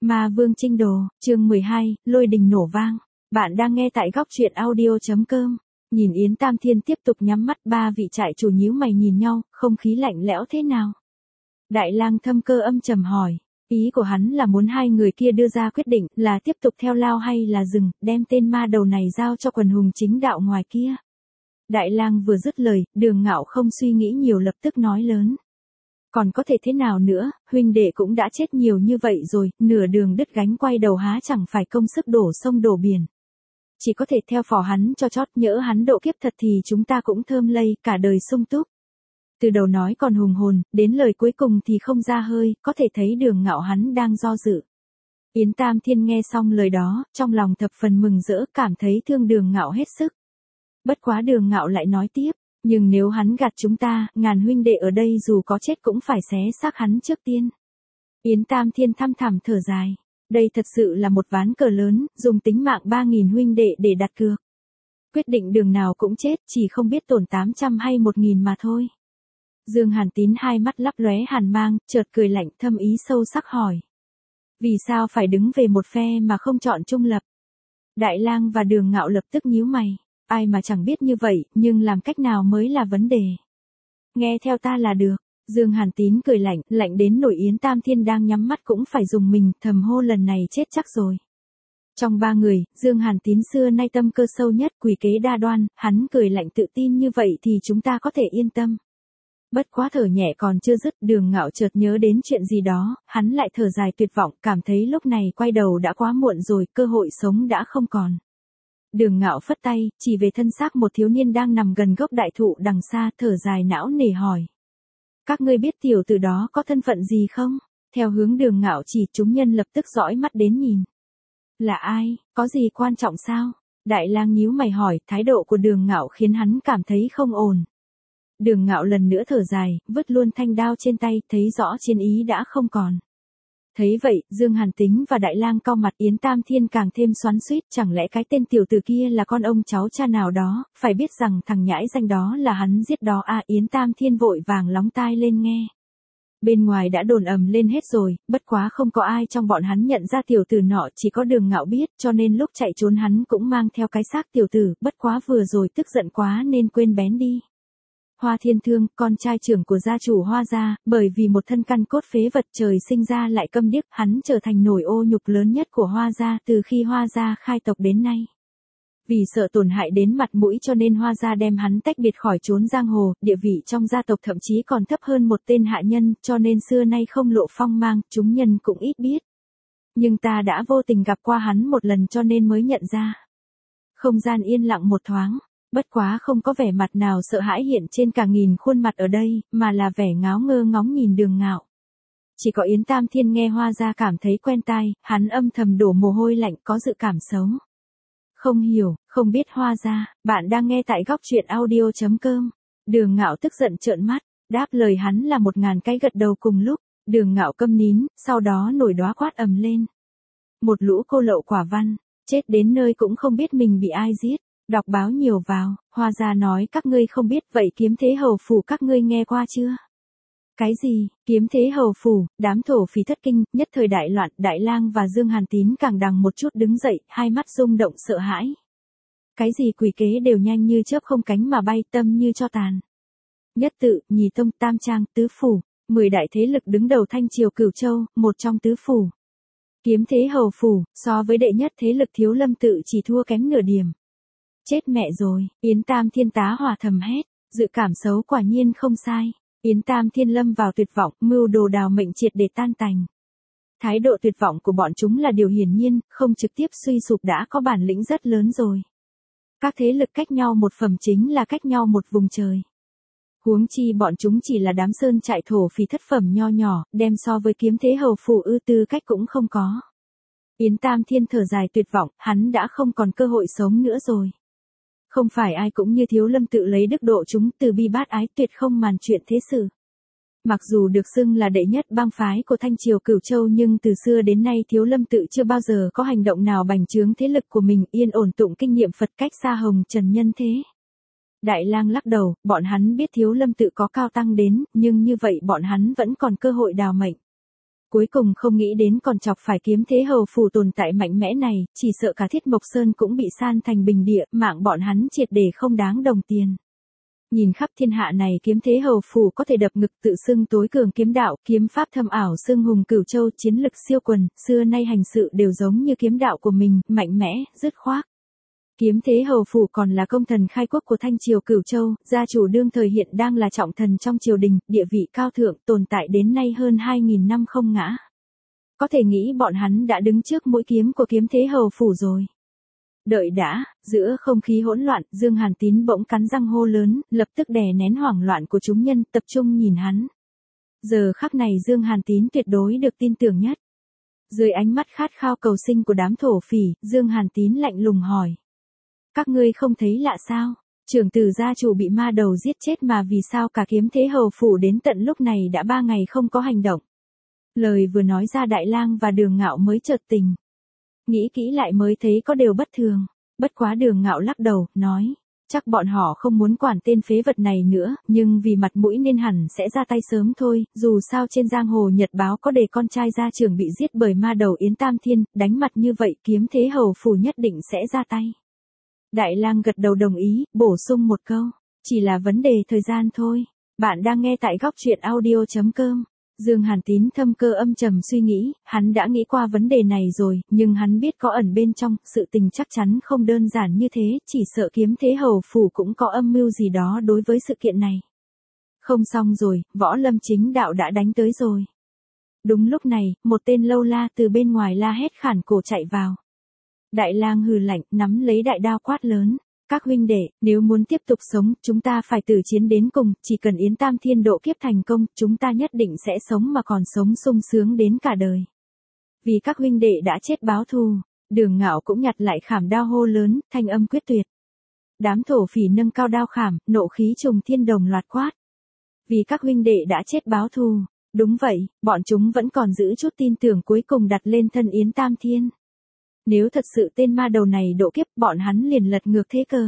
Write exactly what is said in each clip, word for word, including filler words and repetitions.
Ma Vương Trinh Đồ, chương mười hai, lôi đình nổ vang. Bạn đang nghe tại góc truyện audio chấm com. Nhìn Yến Tam Thiên tiếp tục nhắm mắt, ba vị trại chủ nhíu mày nhìn nhau, không khí lạnh lẽo thế nào. Đại lang Thâm Cơ âm trầm hỏi, ý của hắn là muốn hai người kia đưa ra quyết định là tiếp tục theo lao hay là dừng, đem tên ma đầu này giao cho quần hùng chính đạo ngoài kia. Đại lang vừa dứt lời, Đường Ngạo không suy nghĩ nhiều lập tức nói lớn. Còn có thể thế nào nữa, huynh đệ cũng đã chết nhiều như vậy rồi, nửa đường đứt gánh quay đầu há chẳng phải công sức đổ sông đổ biển. Chỉ có thể theo phò hắn cho chót, nhỡ hắn độ kiếp thật thì chúng ta cũng thơm lây, cả đời sung túc. Từ đầu nói còn hùng hồn, đến lời cuối cùng thì không ra hơi, có thể thấy Đường Ngạo hắn đang do dự. Yến Tam Thiên nghe xong lời đó, trong lòng thập phần mừng rỡ, cảm thấy thương Đường Ngạo hết sức. Bất quá Đường Ngạo lại nói tiếp. Nhưng nếu hắn gạt chúng ta, ngàn huynh đệ ở đây dù có chết cũng phải xé xác hắn trước tiên. Yến Tam Thiên thăm thẳm thở dài. Đây thật sự là một ván cờ lớn, dùng tính mạng ba nghìn huynh đệ để đặt cược. Quyết định đường nào cũng chết, chỉ không biết tổn tám trăm hay một nghìn mà thôi. Dương Hàn Tín hai mắt lấp lóe hàn mang, chợt cười lạnh, thâm ý sâu sắc hỏi. Vì sao phải đứng về một phe mà không chọn trung lập? Đại lang và Đường Ngạo lập tức nhíu mày. Ai mà chẳng biết như vậy, nhưng làm cách nào mới là vấn đề. Nghe theo ta là được. Dương Hàn Tín cười lạnh, lạnh đến nỗi Yến Tam Thiên đang nhắm mắt cũng phải dùng mình, thầm hô lần này chết chắc rồi. Trong ba người, Dương Hàn Tín xưa nay tâm cơ sâu nhất, quỷ kế đa đoan, hắn cười lạnh tự tin như vậy thì chúng ta có thể yên tâm. Bất quá thở nhẹ còn chưa dứt, Đường Ngạo chợt nhớ đến chuyện gì đó, hắn lại thở dài tuyệt vọng, cảm thấy lúc này quay đầu đã quá muộn rồi, cơ hội sống đã không còn. Đường Ngạo phất tay, chỉ về thân xác một thiếu niên đang nằm gần gốc đại thụ đằng xa, thở dài não nề hỏi. Các ngươi biết tiểu tử đó có thân phận gì không? Theo hướng Đường Ngạo chỉ, chúng nhân lập tức dõi mắt đến nhìn. Là ai, có gì quan trọng sao? Đại lang nhíu mày hỏi, thái độ của Đường Ngạo khiến hắn cảm thấy không ổn. Đường Ngạo lần nữa thở dài, vứt luôn thanh đao trên tay, thấy rõ chiến ý đã không còn. Thấy vậy, Dương Hàn Tính và Đại lang cau mặt, Yến Tam Thiên càng thêm xoắn xuýt, chẳng lẽ cái tên tiểu tử kia là con ông cháu cha nào đó, phải biết rằng thằng nhãi danh đó là hắn giết đó à. Yến Tam Thiên vội vàng lóng tai lên nghe. Bên ngoài đã đồn ầm lên hết rồi, bất quá không có ai trong bọn hắn nhận ra tiểu tử nọ, chỉ có Đường Ngạo biết, cho nên lúc chạy trốn hắn cũng mang theo cái xác tiểu tử, bất quá vừa rồi tức giận quá nên quên bén đi. Hoa Thiên Thương, con trai trưởng của gia chủ Hoa gia, bởi vì một thân căn cốt phế vật trời sinh ra lại câm điếc, hắn trở thành nỗi ô nhục lớn nhất của Hoa gia từ khi Hoa gia khai tộc đến nay. Vì sợ tổn hại đến mặt mũi cho nên Hoa gia đem hắn tách biệt khỏi chốn giang hồ, địa vị trong gia tộc thậm chí còn thấp hơn một tên hạ nhân, cho nên xưa nay không lộ phong mang, chúng nhân cũng ít biết. Nhưng ta đã vô tình gặp qua hắn một lần cho nên mới nhận ra. Không gian yên lặng một thoáng. Bất quá không có vẻ mặt nào sợ hãi hiện trên cả nghìn khuôn mặt ở đây, mà là vẻ ngáo ngơ ngóng nhìn Đường Ngạo. Chỉ có Yến Tam Thiên nghe Hoa gia cảm thấy quen tai, hắn âm thầm đổ mồ hôi lạnh, có dự cảm xấu. Không hiểu, không biết Hoa gia, bạn đang nghe tại góc truyện audio chấm com. Đường Ngạo tức giận trợn mắt, đáp lời hắn là một ngàn cái gật đầu cùng lúc. Đường Ngạo câm nín, sau đó nổi đoá quát ầm lên. Một lũ cô lậu quả văn, chết đến nơi cũng không biết mình bị ai giết. Đọc báo nhiều vào, Hoa gia nói các ngươi không biết, vậy Kiếm Thế Hầu Phủ các ngươi nghe qua chưa? Cái gì, Kiếm Thế Hầu Phủ, đám thổ phỉ thất kinh, nhất thời đại loạn, Đại lang và Dương Hàn Tín càng đằng một chút đứng dậy, hai mắt rung động sợ hãi. Cái gì quỷ kế đều nhanh như chớp không cánh mà bay, tâm như cho tàn. Nhất tự, nhì tông, tam trang, tứ phủ, mười đại thế lực đứng đầu Thanh Triều Cửu Châu, một trong tứ phủ. Kiếm Thế Hầu Phủ, so với đệ nhất thế lực Thiếu Lâm tự chỉ thua kém nửa điểm. Chết mẹ rồi, Yến Tam Thiên tá hỏa thầm hét, dự cảm xấu quả nhiên không sai. Yến Tam Thiên lâm vào tuyệt vọng, mưu đồ đào mệnh triệt để tan tành. Thái độ tuyệt vọng của bọn chúng là điều hiển nhiên, không trực tiếp suy sụp đã có bản lĩnh rất lớn rồi. Các thế lực cách nhau một phẩm chính là cách nhau một vùng trời. Huống chi bọn chúng chỉ là đám sơn trại thổ phỉ thất phẩm nho nhỏ, đem so với Kiếm Thế Hầu Phủ ư tư cách cũng không có. Yến Tam Thiên thở dài tuyệt vọng, hắn đã không còn cơ hội sống nữa rồi. Không phải ai cũng như Thiếu Lâm tự lấy đức độ chúng, từ bi bát ái, tuyệt không màn chuyện thế sự. Mặc dù được xưng là đệ nhất bang phái của Thanh Triều Cửu Châu nhưng từ xưa đến nay Thiếu Lâm tự chưa bao giờ có hành động nào bành trướng thế lực của mình, yên ổn tụng kinh nghiệm Phật cách xa hồng trần nhân thế. Đại lang lắc đầu, bọn hắn biết Thiếu Lâm tự có cao tăng đến, nhưng như vậy bọn hắn vẫn còn cơ hội đào mệnh. Cuối cùng không nghĩ đến còn chọc phải kiếm thế hầu phù tồn tại mạnh mẽ này, chỉ sợ cả Thiết Mộc Sơn cũng bị san thành bình địa, mạng bọn hắn triệt để không đáng đồng tiền. Nhìn khắp thiên hạ này kiếm thế hầu phù có thể đập ngực tự xưng tối cường kiếm đạo, kiếm pháp thâm ảo xưng hùng cửu châu chiến lực siêu quần, xưa nay hành sự đều giống như kiếm đạo của mình, mạnh mẽ, dứt khoát. Kiếm thế hầu phủ còn là công thần khai quốc của Thanh Triều Cửu Châu, gia chủ đương thời hiện đang là trọng thần trong triều đình, địa vị cao thượng tồn tại đến nay hơn hai nghìn năm không ngã. Có thể nghĩ bọn hắn đã đứng trước mũi kiếm của kiếm thế hầu phủ rồi. Đợi đã, giữa không khí hỗn loạn, Dương Hàn Tín bỗng cắn răng hô lớn, lập tức đè nén hoảng loạn của chúng nhân, tập trung nhìn hắn. Giờ khắc này Dương Hàn Tín tuyệt đối được tin tưởng nhất. Dưới ánh mắt khát khao cầu sinh của đám thổ phỉ, Dương Hàn Tín lạnh lùng hỏi. Các ngươi không thấy lạ sao? Trưởng tử gia chủ bị ma đầu giết chết mà vì sao cả kiếm thế hầu phủ đến tận lúc này đã ba ngày không có hành động. Lời vừa nói ra Đại Lang và Đường Ngạo mới chợt tình. Nghĩ kỹ lại mới thấy có điều bất thường. Bất quá Đường Ngạo lắc đầu, nói. Chắc bọn họ không muốn quản tên phế vật này nữa, nhưng vì mặt mũi nên hẳn sẽ ra tay sớm thôi, dù sao trên giang hồ nhật báo có đề con trai gia trưởng bị giết bởi ma đầu Yến Tam Thiên, đánh mặt như vậy kiếm thế hầu phủ nhất định sẽ ra tay. Đại Lang gật đầu đồng ý, bổ sung một câu, chỉ là vấn đề thời gian thôi. Bạn đang nghe tại góc truyện audio chấm com. Dương Hàn Tín thâm cơ âm trầm suy nghĩ, hắn đã nghĩ qua vấn đề này rồi, nhưng hắn biết có ẩn bên trong, sự tình chắc chắn không đơn giản như thế, chỉ sợ kiếm thế hầu phủ cũng có âm mưu gì đó đối với sự kiện này. Không xong rồi, Võ Lâm Chính Đạo đã đánh tới rồi. Đúng lúc này, một tên lâu la từ bên ngoài la hét khản cổ chạy vào. Đại Lang hừ lạnh, nắm lấy đại đao quát lớn. Các huynh đệ, nếu muốn tiếp tục sống, chúng ta phải tử chiến đến cùng, chỉ cần Yến Tam Thiên độ kiếp thành công, chúng ta nhất định sẽ sống mà còn sống sung sướng đến cả đời. Vì các huynh đệ đã chết báo thù, Đường Ngạo cũng nhặt lại khảm đao hô lớn, thanh âm quyết tuyệt. Đám thổ phỉ nâng cao đao khảm, nộ khí trùng thiên đồng loạt quát. Vì các huynh đệ đã chết báo thù, đúng vậy, bọn chúng vẫn còn giữ chút tin tưởng cuối cùng đặt lên thân Yến Tam Thiên. Nếu thật sự tên ma đầu này độ kiếp, bọn hắn liền lật ngược thế cơ.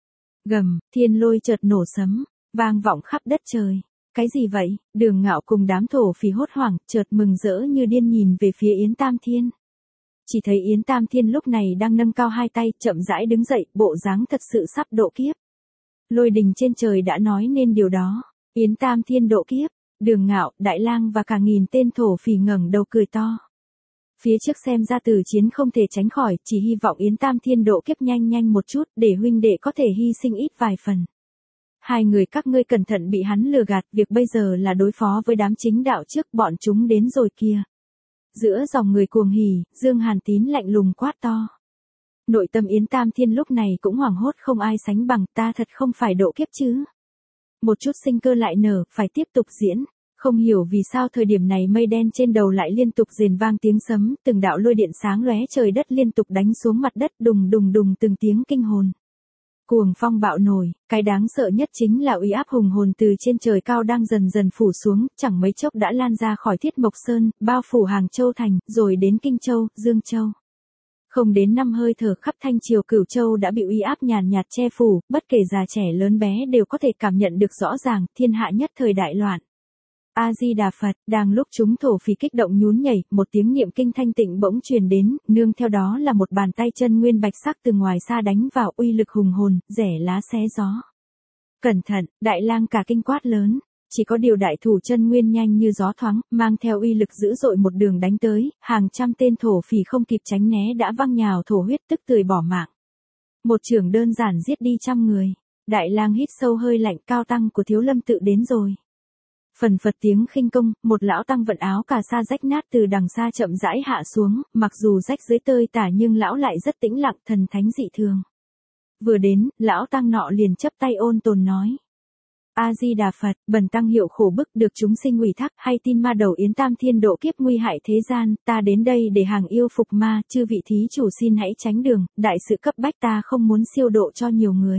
Gầm, thiên lôi chợt nổ sấm, vang vọng khắp đất trời. Cái gì vậy? Đường Ngạo cùng đám thổ phỉ hốt hoảng, chợt mừng rỡ như điên nhìn về phía Yến Tam Thiên. Chỉ thấy Yến Tam Thiên lúc này đang nâng cao hai tay, chậm rãi đứng dậy, bộ dáng thật sự sắp độ kiếp. Lôi đình trên trời đã nói nên điều đó. Yến Tam Thiên độ kiếp, Đường Ngạo, Đại Lang và cả nghìn tên thổ phỉ ngẩng đầu cười to. Phía trước xem ra tử chiến không thể tránh khỏi, chỉ hy vọng Yến Tam Thiên độ kiếp nhanh nhanh một chút, để huynh đệ có thể hy sinh ít vài phần. Hai người các ngươi cẩn thận bị hắn lừa gạt, việc bây giờ là đối phó với đám chính đạo trước, bọn chúng đến rồi kìa. Giữa dòng người cuồng hỉ, Dương Hàn Tín lạnh lùng quát to. Nội tâm Yến Tam Thiên lúc này cũng hoảng hốt không ai sánh bằng, ta thật không phải độ kiếp chứ. Một chút sinh cơ lại nở, phải tiếp tục diễn. Không hiểu vì sao thời điểm này mây đen trên đầu lại liên tục rền vang tiếng sấm, từng đạo lôi điện sáng lóe trời đất liên tục đánh xuống mặt đất đùng đùng đùng từng tiếng kinh hồn. Cuồng phong bạo nổi, cái đáng sợ nhất chính là uy áp hùng hồn từ trên trời cao đang dần dần phủ xuống, chẳng mấy chốc đã lan ra khỏi Thiết Mộc Sơn, bao phủ Hàng Châu thành, rồi đến Kinh Châu, Dương Châu. Không đến năm hơi thở khắp Thanh Triều Cửu Châu đã bị uy áp nhàn nhạt che phủ, bất kể già trẻ lớn bé đều có thể cảm nhận được rõ ràng, thiên hạ nhất thời đại loạn. A-di-đà Phật, đang lúc chúng thổ phỉ kích động nhún nhảy, một tiếng niệm kinh thanh tịnh bỗng truyền đến, nương theo đó là một bàn tay chân nguyên bạch sắc từ ngoài xa đánh vào, uy lực hùng hồn, rẻ lá xé gió. Cẩn thận, Đại Lang cả kinh quát lớn, chỉ có điều đại thủ chân nguyên nhanh như gió thoáng, mang theo uy lực dữ dội một đường đánh tới, hàng trăm tên thổ phỉ không kịp tránh né đã văng nhào thổ huyết tức tưởi bỏ mạng. Một chưởng đơn giản giết đi trăm người. Đại Lang hít sâu hơi lạnh, cao tăng của Thiếu Lâm tự đến rồi. Phần phật tiếng khinh công, một lão tăng vận áo cà sa rách nát từ đằng xa chậm rãi hạ xuống, mặc dù rách dưới tơi tả nhưng lão lại rất tĩnh lặng, thần thánh dị thường. Vừa đến, lão tăng nọ liền chắp tay ôn tồn nói. A-di-đà Phật, bần tăng hiệu khổ bức được chúng sinh ủy thác, hay tin ma đầu Yến Tam Thiên độ kiếp nguy hại thế gian, ta đến đây để hàng yêu phục ma, chư vị thí chủ xin hãy tránh đường, đại sự cấp bách ta không muốn siêu độ cho nhiều người.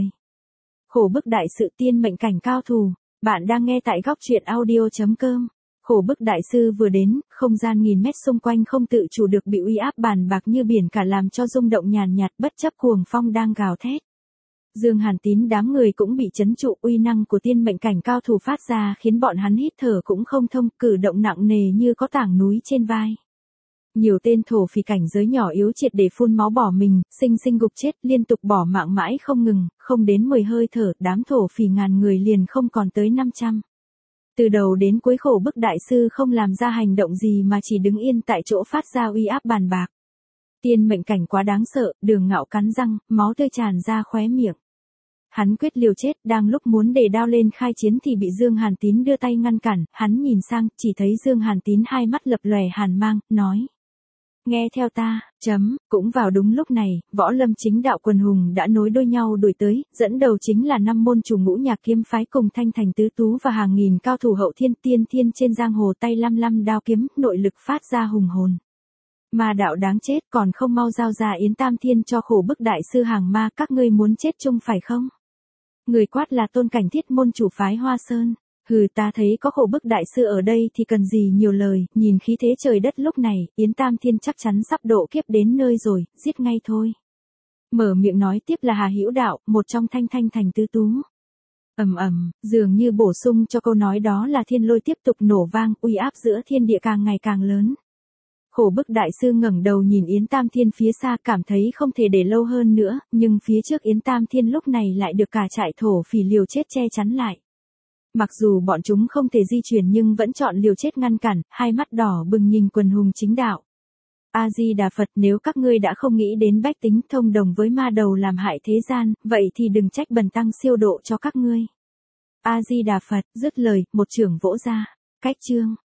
Khổ bức đại sự tiên mệnh cảnh cao thù. Bạn đang nghe tại góc truyện audio chấm com. Khổ bức đại sư vừa đến, không gian nghìn mét xung quanh không tự chủ được bị uy áp bàn bạc như biển cả làm cho rung động nhàn nhạt bất chấp cuồng phong đang gào thét. Dương Hàn Tín đám người cũng bị chấn trụ, uy năng của tiên mệnh cảnh cao thủ phát ra khiến bọn hắn hít thở cũng không thông, cử động nặng nề như có tảng núi trên vai. Nhiều tên thổ phỉ cảnh giới nhỏ yếu triệt để phun máu bỏ mình, sinh sinh gục chết, liên tục bỏ mạng mãi không ngừng, không đến mười hơi thở, đám thổ phỉ ngàn người liền không còn tới năm trăm. Từ đầu đến cuối khổ bức đại sư không làm ra hành động gì mà chỉ đứng yên tại chỗ phát ra uy áp bàn bạc. Tiên mệnh cảnh quá đáng sợ, Đường Ngạo cắn răng, máu tươi tràn ra khóe miệng. Hắn quyết liều chết, đang lúc muốn để đao lên khai chiến thì bị Dương Hàn Tín đưa tay ngăn cản, hắn nhìn sang, chỉ thấy Dương Hàn Tín hai mắt lập lòe hàn mang, nói. Nghe theo ta, chấm, cũng vào đúng lúc này, võ lâm chính đạo quần hùng đã nối đuôi nhau đuổi tới, dẫn đầu chính là năm môn chủ ngũ nhạc kiếm phái cùng thanh thành tứ tú và hàng nghìn cao thủ hậu thiên tiên thiên trên giang hồ tay lăm lăm đao kiếm, nội lực phát ra hùng hồn. Ma đạo đáng chết, còn không mau giao ra Yến Tam Thiên cho khổ bức đại sư hàng ma, các ngươi muốn chết chung phải không? Người quát là Tôn Cảnh Thiết môn chủ phái Hoa Sơn. Hừ, ta thấy có khổ bức đại sư ở đây thì cần gì nhiều lời, nhìn khí thế trời đất lúc này, Yến Tam Thiên chắc chắn sắp độ kiếp đến nơi rồi, giết ngay thôi. Mở miệng nói tiếp là Hà Hữu Đạo, một trong thanh thanh thành tứ tú. Ầm ầm, dường như bổ sung cho câu nói đó là thiên lôi tiếp tục nổ vang, uy áp giữa thiên địa càng ngày càng lớn. Khổ bức đại sư ngẩng đầu nhìn Yến Tam Thiên phía xa, cảm thấy không thể để lâu hơn nữa, nhưng phía trước Yến Tam Thiên lúc này lại được cả trại thổ phỉ liều chết che chắn lại. Mặc dù bọn chúng không thể di chuyển nhưng vẫn chọn liều chết ngăn cản, hai mắt đỏ bừng nhìn quần hùng chính đạo. A-di-đà Phật, nếu các ngươi đã không nghĩ đến bách tính thông đồng với ma đầu làm hại thế gian, vậy thì đừng trách bần tăng siêu độ cho các ngươi. A-di-đà Phật, dứt lời, một chưởng vỗ ra. Cách chương.